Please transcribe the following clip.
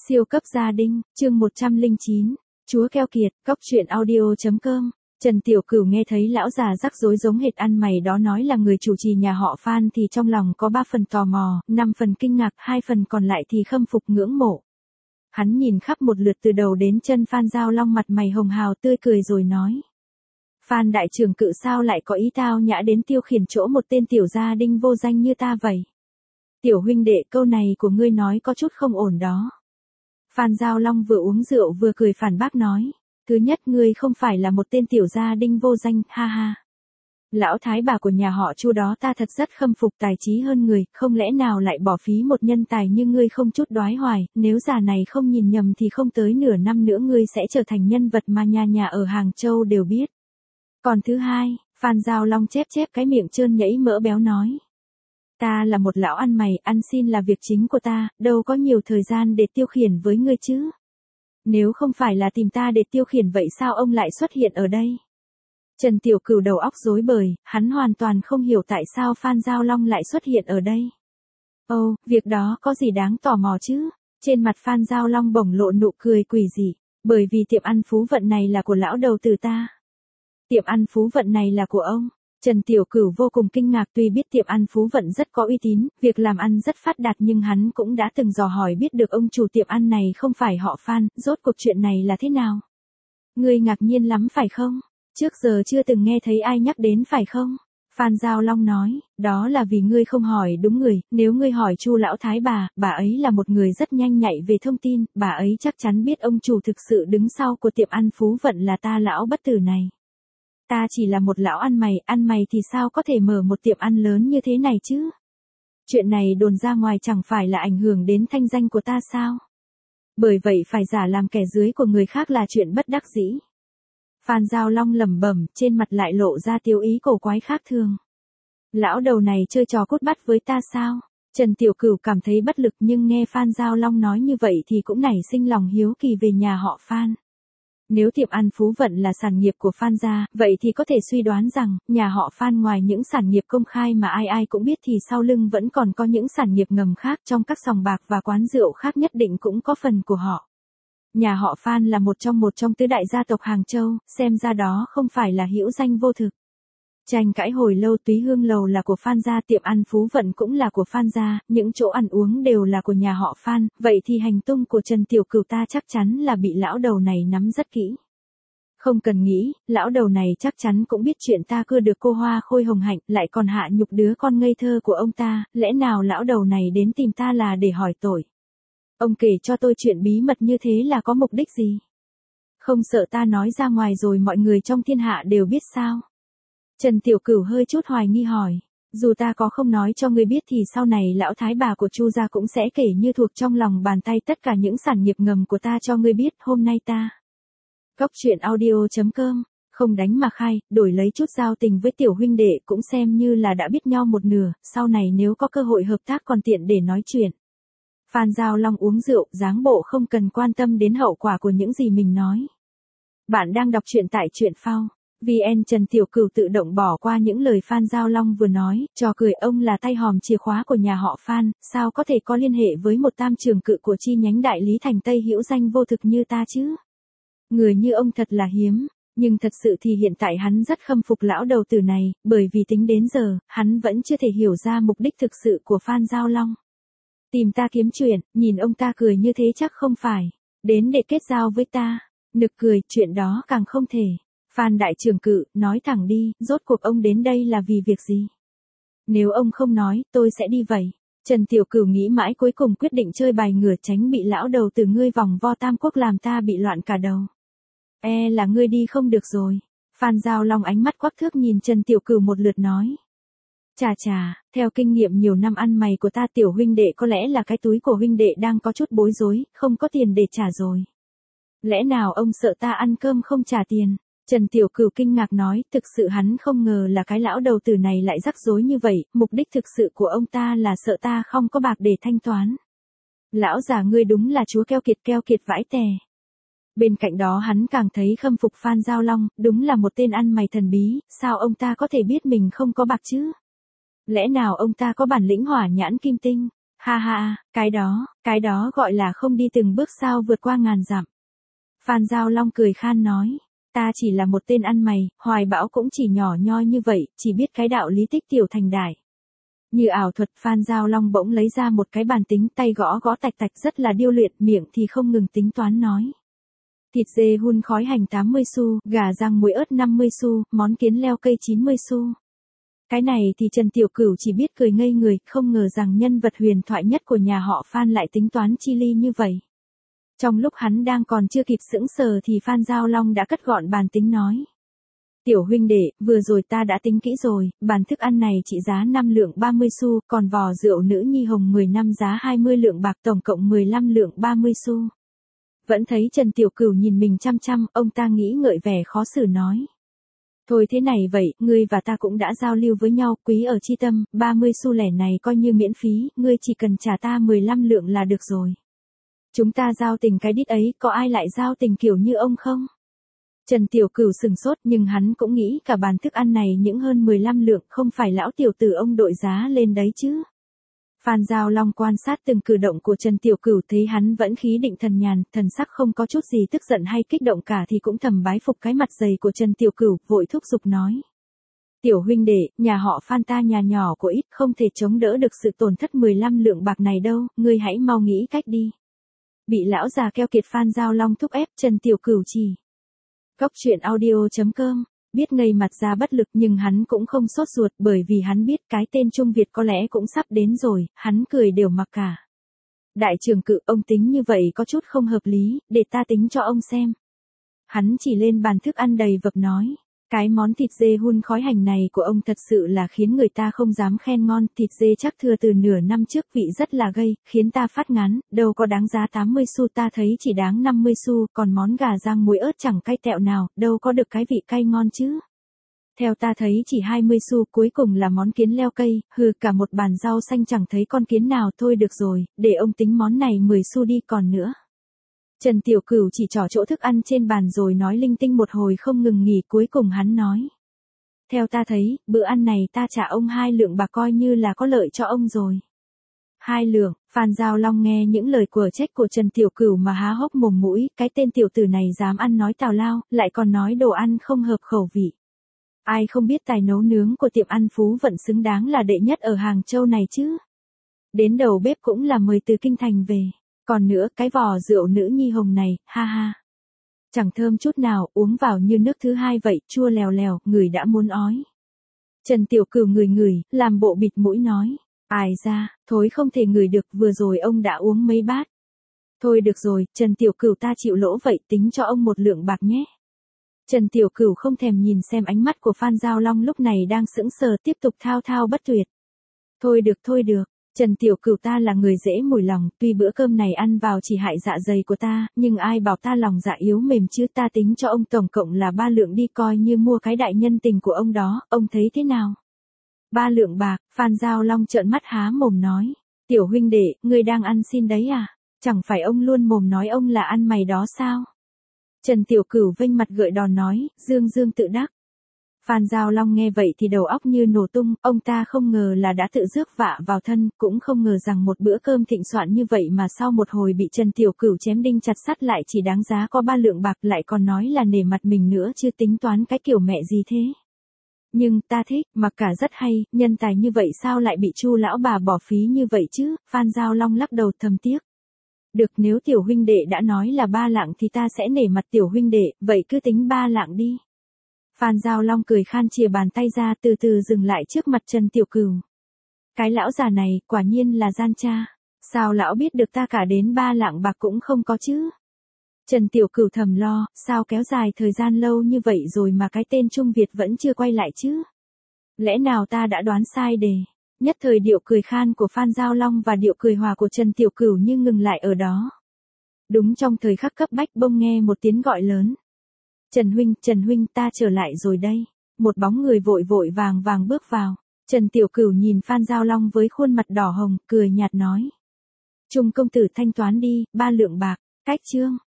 Siêu cấp gia đình, chương 109, Chúa keo kiệt, cóc truyện audio.com. Trần Tiểu Cửu nghe thấy lão già rắc rối giống hệt ăn mày đó nói là người chủ trì nhà họ Phan thì trong lòng có 3 phần tò mò, 5 phần kinh ngạc, 2 phần còn lại thì khâm phục ngưỡng mộ. Hắn nhìn khắp một lượt từ đầu đến chân Phan Giao Long, mặt mày hồng hào tươi cười rồi nói. Phan đại trưởng cự sao lại có ý tao nhã đến tiêu khiển chỗ một tên tiểu gia đinh vô danh như ta vậy? Tiểu huynh đệ, câu này của ngươi nói có chút không ổn đó. Phan Giao Long vừa uống rượu vừa cười phản bác nói. Thứ nhất, ngươi không phải là một tên tiểu gia đinh vô danh, ha ha. Lão thái bà của nhà họ Chu đó ta thật rất khâm phục, tài trí hơn người, không lẽ nào lại bỏ phí một nhân tài như ngươi không chút đoái hoài, nếu già này không nhìn nhầm thì không tới nửa năm nữa ngươi sẽ trở thành nhân vật mà nhà nhà ở Hàng Châu đều biết. Còn thứ hai, Phan Giao Long chép cái miệng trơn nhẫy mỡ béo nói. Ta là một lão ăn mày, ăn xin là việc chính của ta, đâu có nhiều thời gian để tiêu khiển với ngươi chứ. Nếu không phải là tìm ta để tiêu khiển vậy sao ông lại xuất hiện ở đây? Trần Tiểu Cửu đầu óc rối bời, hắn hoàn toàn không hiểu tại sao Phan Giao Long lại xuất hiện ở đây. Ồ, việc đó có gì đáng tò mò chứ? Trên mặt Phan Giao Long bỗng lộ nụ cười quỷ dị, bởi vì tiệm ăn Phú Vận này là của lão đầu tử ta. Tiệm ăn Phú Vận này là của ông. Trần Tiểu Cửu vô cùng kinh ngạc, tuy biết tiệm ăn Phú Vận rất có uy tín, việc làm ăn rất phát đạt, nhưng hắn cũng đã từng dò hỏi biết được ông chủ tiệm ăn này không phải họ Phan, rốt cuộc chuyện này là thế nào? Ngươi ngạc nhiên lắm phải không? Trước giờ chưa từng nghe thấy ai nhắc đến phải không? Phan Giao Long nói, đó là vì ngươi không hỏi đúng người, nếu ngươi hỏi Chu lão thái bà ấy là một người rất nhanh nhạy về thông tin, bà ấy chắc chắn biết ông chủ thực sự đứng sau của tiệm ăn Phú Vận là ta lão bất tử này. Ta chỉ là một lão ăn mày thì sao có thể mở một tiệm ăn lớn như thế này chứ? Chuyện này đồn ra ngoài chẳng phải là ảnh hưởng đến thanh danh của ta sao? Bởi vậy phải giả làm kẻ dưới của người khác là chuyện bất đắc dĩ. Phan Giao Long lẩm bẩm, trên mặt lại lộ ra tiêu ý cổ quái khác thường. Lão đầu này chơi trò cút bắt với ta sao? Trần Tiểu Cửu cảm thấy bất lực, nhưng nghe Phan Giao Long nói như vậy thì cũng nảy sinh lòng hiếu kỳ về nhà họ Phan. Nếu tiệm ăn Phú Vận là sản nghiệp của Phan gia, vậy thì có thể suy đoán rằng, nhà họ Phan ngoài những sản nghiệp công khai mà ai cũng biết thì sau lưng vẫn còn có những sản nghiệp ngầm khác, trong các sòng bạc và quán rượu khác nhất định cũng có phần của họ. Nhà họ Phan là một trong tứ đại gia tộc Hàng Châu, xem ra đó không phải là hữu danh vô thực. Tranh cãi hồi lâu, Túy Hương Lầu là của Phan gia, tiệm ăn Phú Vận cũng là của Phan gia, những chỗ ăn uống đều là của nhà họ Phan, vậy thì hành tung của Trần Tiểu Cửu ta chắc chắn là bị lão đầu này nắm rất kỹ. Không cần nghĩ, lão đầu này chắc chắn cũng biết chuyện ta cưa được cô Hoa Khôi Hồng Hạnh, lại còn hạ nhục đứa con ngây thơ của ông ta, lẽ nào lão đầu này đến tìm ta là để hỏi tội? Ông kể cho tôi chuyện bí mật như thế là có mục đích gì? Không sợ ta nói ra ngoài rồi mọi người trong thiên hạ đều biết sao? Trần Tiểu Cửu hơi chút hoài nghi hỏi, dù ta có không nói cho ngươi biết thì sau này lão thái bà của Chu gia cũng sẽ kể như thuộc trong lòng bàn tay tất cả những sản nghiệp ngầm của ta cho ngươi biết. Hôm nay ta cóc truyện audio.com, không đánh mà khai, đổi lấy chút giao tình với tiểu huynh đệ cũng xem như là đã biết nhau một nửa, sau này nếu có cơ hội hợp tác còn tiện để nói chuyện. Phan Giao Long uống rượu, dáng bộ không cần quan tâm đến hậu quả của những gì mình nói. Bạn đang đọc truyện tại truyện phao VN. Trần Tiểu Cửu tự động bỏ qua những lời Phan Giao Long vừa nói, trò cười, ông là tay hòm chìa khóa của nhà họ Phan, sao có thể có liên hệ với một tam trưởng cự của chi nhánh đại lý thành Tây hữu danh vô thực như ta chứ? Người như ông thật là hiếm, nhưng thật sự thì hiện tại hắn rất khâm phục lão đầu tử này, bởi vì tính đến giờ, hắn vẫn chưa thể hiểu ra mục đích thực sự của Phan Giao Long. Tìm ta kiếm chuyện, nhìn ông ta cười như thế chắc không phải đến để kết giao với ta. Nực cười, chuyện đó càng không thể. Phan đại trưởng cự, nói thẳng đi, rốt cuộc ông đến đây là vì việc gì? Nếu ông không nói, tôi sẽ đi vậy. Trần Tiểu Cửu nghĩ mãi cuối cùng quyết định chơi bài ngửa, tránh bị lão đầu từ ngươi vòng vo tam quốc làm ta bị loạn cả đầu. Là ngươi đi không được rồi. Phan Giao Long ánh mắt quắc thước nhìn Trần Tiểu Cửu một lượt nói. Chà, theo kinh nghiệm nhiều năm ăn mày của ta, tiểu huynh đệ có lẽ là cái túi của huynh đệ đang có chút bối rối, không có tiền để trả rồi. Lẽ nào ông sợ ta ăn cơm không trả tiền? Trần Tiểu Cửu kinh ngạc nói, thực sự hắn không ngờ là cái lão đầu tử này lại rắc rối như vậy, mục đích thực sự của ông ta là sợ ta không có bạc để thanh toán. Lão già ngươi đúng là chúa keo kiệt vãi tè. Bên cạnh đó hắn càng thấy khâm phục Phan Giao Long, đúng là một tên ăn mày thần bí, sao ông ta có thể biết mình không có bạc chứ? Lẽ nào ông ta có bản lĩnh hỏa nhãn kim tinh? Ha ha, cái đó gọi là không đi từng bước sao vượt qua ngàn dặm. Phan Giao Long cười khan nói, ta chỉ là một tên ăn mày, hoài bão cũng chỉ nhỏ nhoi như vậy, chỉ biết cái đạo lý tích tiểu thành đại. Như ảo thuật, Phan Giao Long bỗng lấy ra một cái bàn tính, tay gõ gõ tạch tạch rất là điêu luyện, miệng thì không ngừng tính toán nói. Thịt dê hun khói hành 80 xu, gà rang muối ớt 50 xu, món kiến leo cây 90 xu. Cái này thì Trần Tiểu Cửu chỉ biết cười ngây người, không ngờ rằng nhân vật huyền thoại nhất của nhà họ Phan lại tính toán chi ly như vậy. Trong lúc hắn đang còn chưa kịp sững sờ thì Phan Giao Long đã cất gọn bàn tính nói. Tiểu huynh đệ, vừa rồi ta đã tính kỹ rồi, bàn thức ăn này trị giá 5 lượng 30 xu, còn vò rượu nữ nhi hồng 10 năm giá 20 lượng bạc, tổng cộng 15 lượng 30 xu. Vẫn thấy Trần Tiểu Cửu nhìn mình chăm chăm, ông ta nghĩ ngợi vẻ khó xử nói. Thôi thế này vậy, ngươi và ta cũng đã giao lưu với nhau, quý ở chi tâm, 30 xu lẻ này coi như miễn phí, ngươi chỉ cần trả ta 15 lượng là được rồi. Chúng ta giao tình cái đít ấy, có ai lại giao tình kiểu như ông không? Trần Tiểu Cửu sừng sốt, nhưng hắn cũng nghĩ cả bàn thức ăn này những hơn 15 lượng, không phải lão tiểu tử ông đội giá lên đấy chứ. Phan Giao Long quan sát từng cử động của Trần Tiểu Cửu, thấy hắn vẫn khí định thần nhàn, thần sắc không có chút gì tức giận hay kích động cả thì cũng thầm bái phục cái mặt dày của Trần Tiểu Cửu, vội thúc giục nói. Tiểu huynh đệ, nhà họ Phan ta nhà nhỏ của ít, không thể chống đỡ được sự tổn thất 15 lượng bạc này đâu, ngươi hãy mau nghĩ cách đi. Bị lão già keo kiệt Phan Giao Long thúc ép, Trần Tiểu Cửu chỉ. Cóc truyện audio.com, biết ngây mặt ra bất lực nhưng hắn cũng không sốt ruột, bởi vì hắn biết cái tên Trung Việt có lẽ cũng sắp đến rồi, hắn cười đều mặc cả. Đại trưởng Cự, ông tính như vậy có chút không hợp lý, để ta tính cho ông xem. Hắn chỉ lên bàn thức ăn đầy vập nói. Cái món thịt dê hun khói hành này của ông thật sự là khiến người ta không dám khen ngon, thịt dê chắc thừa từ nửa năm trước, vị rất là gây, khiến ta phát ngán, đâu có đáng giá 80 xu, ta thấy chỉ đáng 50 xu, còn món gà rang muối ớt chẳng cay tẹo nào, đâu có được cái vị cay ngon chứ. Theo ta thấy chỉ 20 xu, cuối cùng là món kiến leo cây, cả một bàn rau xanh chẳng thấy con kiến nào, thôi được rồi, để ông tính món này 10 xu đi còn nữa. Trần Tiểu Cửu chỉ trỏ chỗ thức ăn trên bàn rồi nói linh tinh một hồi không ngừng nghỉ, cuối cùng hắn nói. Theo ta thấy, bữa ăn này ta trả ông 2 lượng bạc coi như là có lợi cho ông rồi. 2 lượng, Phan Giao Long nghe những lời của trách của Trần Tiểu Cửu mà há hốc mồm mũi, cái tên tiểu tử này dám ăn nói tào lao, lại còn nói đồ ăn không hợp khẩu vị. Ai không biết tài nấu nướng của tiệm ăn Phú Vận xứng đáng là đệ nhất ở Hàng Châu này chứ. Đến đầu bếp cũng là mời từ kinh thành về. Còn nữa, cái vò rượu nữ nhi hồng này, ha ha. Chẳng thơm chút nào, uống vào như nước thứ hai vậy, chua lèo lèo, người đã muốn ói. Trần Tiểu Cửu ngửi, làm bộ bịt mũi nói. Ai ra, thối không thể ngửi được, vừa rồi ông đã uống mấy bát. Thôi được rồi, Trần Tiểu Cửu ta chịu lỗ vậy, tính cho ông 1 lượng bạc nhé. Trần Tiểu Cửu không thèm nhìn xem ánh mắt của Phan Giao Long lúc này đang sững sờ, tiếp tục thao thao bất tuyệt. Thôi được. Trần Tiểu Cửu ta là người dễ mùi lòng, tuy bữa cơm này ăn vào chỉ hại dạ dày của ta, nhưng ai bảo ta lòng dạ yếu mềm chứ, ta tính cho ông tổng cộng là 3 lượng đi, coi như mua cái đại nhân tình của ông đó, ông thấy thế nào? 3 lượng bạc, Phan Giao Long trợn mắt há mồm nói. Tiểu huynh đệ, ngươi đang ăn xin đấy à? Chẳng phải ông luôn mồm nói ông là ăn mày đó sao? Trần Tiểu Cửu vênh mặt gợi đòn nói, dương tự đắc. Phan Giao Long nghe vậy thì đầu óc như nổ tung, ông ta không ngờ là đã tự rước vạ vào thân, cũng không ngờ rằng một bữa cơm thịnh soạn như vậy mà sau một hồi bị Trần Tiểu Cửu chém đinh chặt sắt lại chỉ đáng giá có 3 lượng bạc, lại còn nói là nể mặt mình nữa, chưa tính toán cái kiểu mẹ gì thế. Nhưng ta thích, mặc cả rất hay, nhân tài như vậy sao lại bị Chu lão bà bỏ phí như vậy chứ, Phan Giao Long lắc đầu thầm tiếc. Được, nếu tiểu huynh đệ đã nói là 3 lạng thì ta sẽ nể mặt tiểu huynh đệ, vậy cứ tính 3 lạng đi. Phan Giao Long cười khan chìa bàn tay ra, từ từ dừng lại trước mặt Trần Tiểu Cửu. Cái lão già này, quả nhiên là gian cha. Sao lão biết được ta cả đến 3 lạng bạc cũng không có chứ? Trần Tiểu Cửu thầm lo, sao kéo dài thời gian lâu như vậy rồi mà cái tên Trung Việt vẫn chưa quay lại chứ? Lẽ nào ta đã đoán sai đề? Nhất thời điệu cười khan của Phan Giao Long và điệu cười hòa của Trần Tiểu Cửu như ngừng lại ở đó. Đúng trong thời khắc cấp bách bỗng nghe một tiếng gọi lớn. Trần huynh ta trở lại rồi đây. Một bóng người vội vàng bước vào. Trần Tiểu Cửu nhìn Phan Giao Long với khuôn mặt đỏ hồng, cười nhạt nói. Trung công tử thanh toán đi, 3 lượng bạc, cách chương.